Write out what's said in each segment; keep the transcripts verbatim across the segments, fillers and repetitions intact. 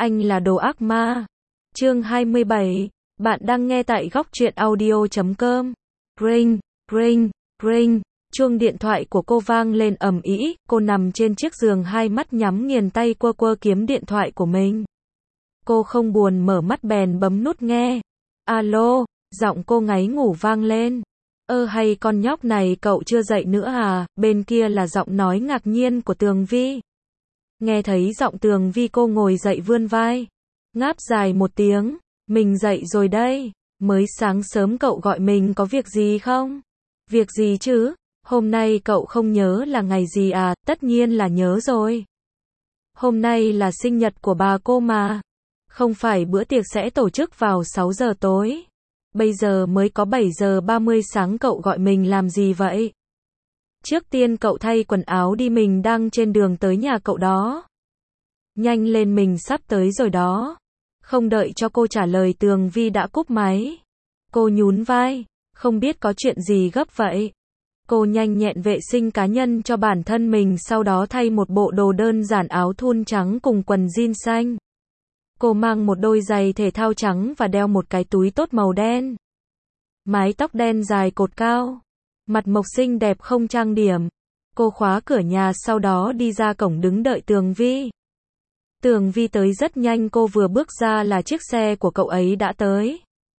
Anh là đồ ác ma. Chương hai mươi bảy. Bạn đang nghe tại góc truyện audio chấm com. Ring, ring, ring. Chuông điện thoại của cô vang lên ầm ĩ, cô nằm trên chiếc giường hai mắt nhắm nghiền tay quơ quơ kiếm điện thoại của mình. Cô không buồn mở mắt bèn bấm nút nghe. Alo, giọng cô ngáy ngủ vang lên. Ơ hay con nhóc này cậu chưa dậy nữa à? Bên kia là giọng nói ngạc nhiên của Tường Vi. Nghe thấy giọng Tường Vi cô ngồi dậy vươn vai. Ngáp dài một tiếng. Mình dậy rồi đây. Mới sáng sớm cậu gọi mình có việc gì không? Việc gì chứ? Hôm nay cậu không nhớ là ngày gì à? Tất nhiên là nhớ rồi. Hôm nay là sinh nhật của bà cô mà. Không phải bữa tiệc sẽ tổ chức vào sáu giờ tối. Bây giờ mới có bảy giờ ba mươi sáng cậu gọi mình làm gì vậy? Trước tiên cậu thay quần áo đi, mình đang trên đường tới nhà cậu đó. Nhanh lên, mình sắp tới rồi đó. Không đợi cho cô trả lời, Tường Vi đã cúp máy. Cô nhún vai. Không biết có chuyện gì gấp vậy? Cô nhanh nhẹn vệ sinh cá nhân cho bản thân mình, sau đó thay một bộ đồ đơn giản, áo thun trắng cùng quần jean xanh. Cô mang một đôi giày thể thao trắng và đeo một cái túi tốt màu đen. Mái tóc đen dài cột cao. Mặt mộc xinh đẹp không trang điểm. Cô khóa cửa nhà, sau đó đi ra cổng đứng đợi Tường Vi. Tường Vi tới rất nhanh, cô vừa bước ra là chiếc xe của cậu ấy đã tới.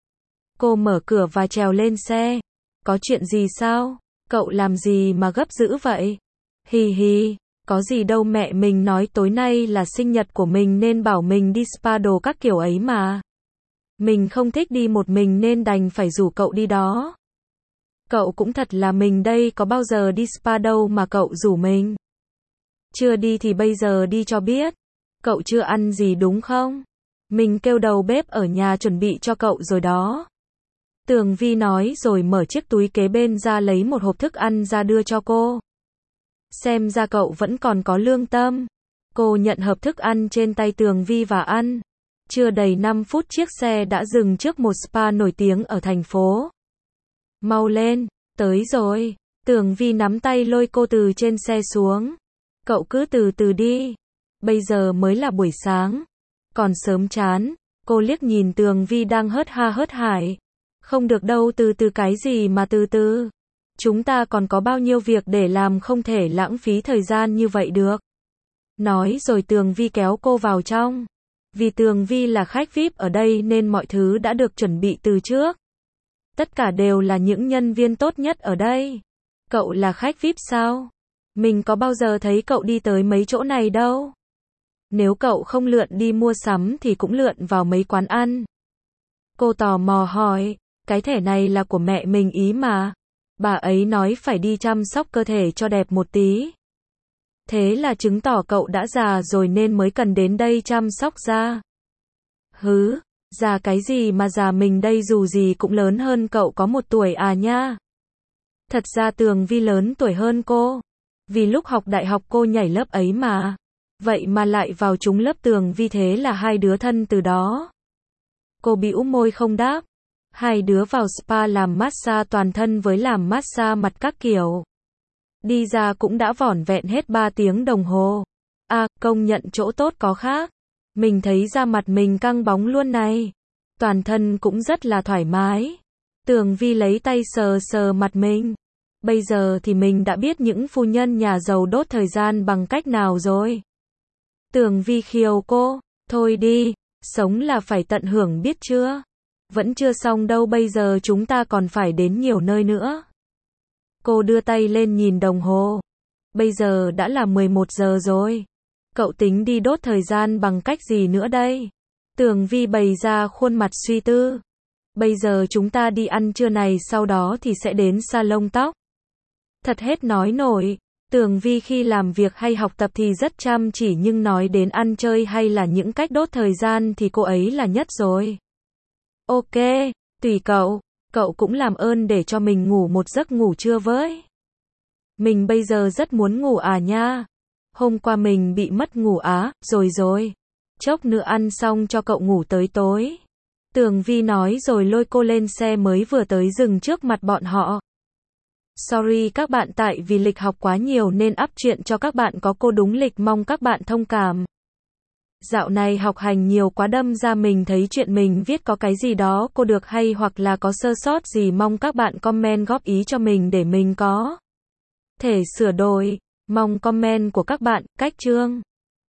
Cô mở cửa và trèo lên xe. Có chuyện gì sao? Cậu làm gì mà gấp dữ vậy? Hì hì, có gì đâu mẹ, mình nói tối nay là sinh nhật của mình nên bảo mình đi spa đồ các kiểu ấy mà. Mình không thích đi một mình nên đành phải rủ cậu đi đó. Cậu cũng thật là, mình đây có bao giờ đi spa đâu mà cậu rủ mình. Chưa đi thì bây giờ đi cho biết. Cậu chưa ăn gì đúng không? Mình kêu đầu bếp ở nhà chuẩn bị cho cậu rồi đó. Tường Vi nói rồi mở chiếc túi kế bên ra, lấy một hộp thức ăn ra đưa cho cô. Xem ra cậu vẫn còn có lương tâm. Cô nhận hộp thức ăn trên tay Tường Vi và ăn. Chưa đầy năm phút chiếc xe đã dừng trước một spa nổi tiếng ở thành phố. Mau lên, tới rồi. Tường Vi nắm tay lôi cô từ trên xe xuống. Cậu cứ từ từ đi. Bây giờ mới là buổi sáng. Còn sớm chán. Cô liếc nhìn Tường Vi đang hớt ha hớt hải. Không được đâu, từ từ cái gì mà từ từ. Chúng ta còn có bao nhiêu việc để làm, không thể lãng phí thời gian như vậy được. Nói rồi Tường Vi kéo cô vào trong. Vì Tường Vi là khách vi ai pi ở đây nên mọi thứ đã được chuẩn bị từ trước. Tất cả đều là những nhân viên tốt nhất ở đây. Cậu là khách vi ai pi sao? Mình có bao giờ thấy cậu đi tới mấy chỗ này đâu. Nếu cậu không lượn đi mua sắm thì cũng lượn vào mấy quán ăn. Cô tò mò hỏi, cái thẻ này là của mẹ mình ý mà. Bà ấy nói phải đi chăm sóc cơ thể cho đẹp một tí. Thế là chứng tỏ cậu đã già rồi nên mới cần đến đây chăm sóc da. Hứ, già cái gì mà già, mình đây dù gì cũng lớn hơn cậu có một tuổi à nha. Thật ra Tường Vi lớn tuổi hơn cô. Vì lúc học đại học cô nhảy lớp ấy mà. Vậy mà lại vào trúng lớp Tường Vi, thế là hai đứa thân từ đó. Cô bĩu môi không đáp. Hai đứa vào spa làm massage toàn thân với làm massage mặt các kiểu. Đi ra cũng đã vỏn vẹn hết ba tiếng đồng hồ. À, công nhận chỗ tốt có khác. Mình thấy da mặt mình căng bóng luôn này. Toàn thân cũng rất là thoải mái. Tường Vi lấy tay sờ sờ mặt mình. Bây giờ thì mình đã biết những phu nhân nhà giàu đốt thời gian bằng cách nào rồi. Tường Vi khiêu cô. Thôi đi, sống là phải tận hưởng biết chưa? Vẫn chưa xong đâu, bây giờ chúng ta còn phải đến nhiều nơi nữa. Cô đưa tay lên nhìn đồng hồ. Bây giờ đã là mười một giờ rồi. Cậu tính đi đốt thời gian bằng cách gì nữa đây? Tường Vi bày ra khuôn mặt suy tư. Bây giờ chúng ta đi ăn trưa này, sau đó thì sẽ đến salon tóc. Thật hết nói nổi. Tường Vi khi làm việc hay học tập thì rất chăm chỉ, nhưng nói đến ăn chơi hay là những cách đốt thời gian thì cô ấy là nhất rồi. Ok, tùy cậu. Cậu cũng làm ơn để cho mình ngủ một giấc ngủ trưa với. Mình bây giờ rất muốn ngủ à nha. Hôm qua mình bị mất ngủ á, rồi rồi. Chốc nữa ăn xong cho cậu ngủ tới tối. Tường Vi nói rồi lôi cô lên xe mới vừa tới dừng trước mặt bọn họ. Sorry các bạn, tại vì lịch học quá nhiều nên up chuyện cho các bạn có cô đúng lịch, mong các bạn thông cảm. Dạo này học hành nhiều quá đâm ra mình thấy chuyện mình viết có cái gì đó cô được hay hoặc là có sơ sót gì mong các bạn comment góp ý cho mình để mình có thể sửa đổi. Mong comment của các bạn. Cách chương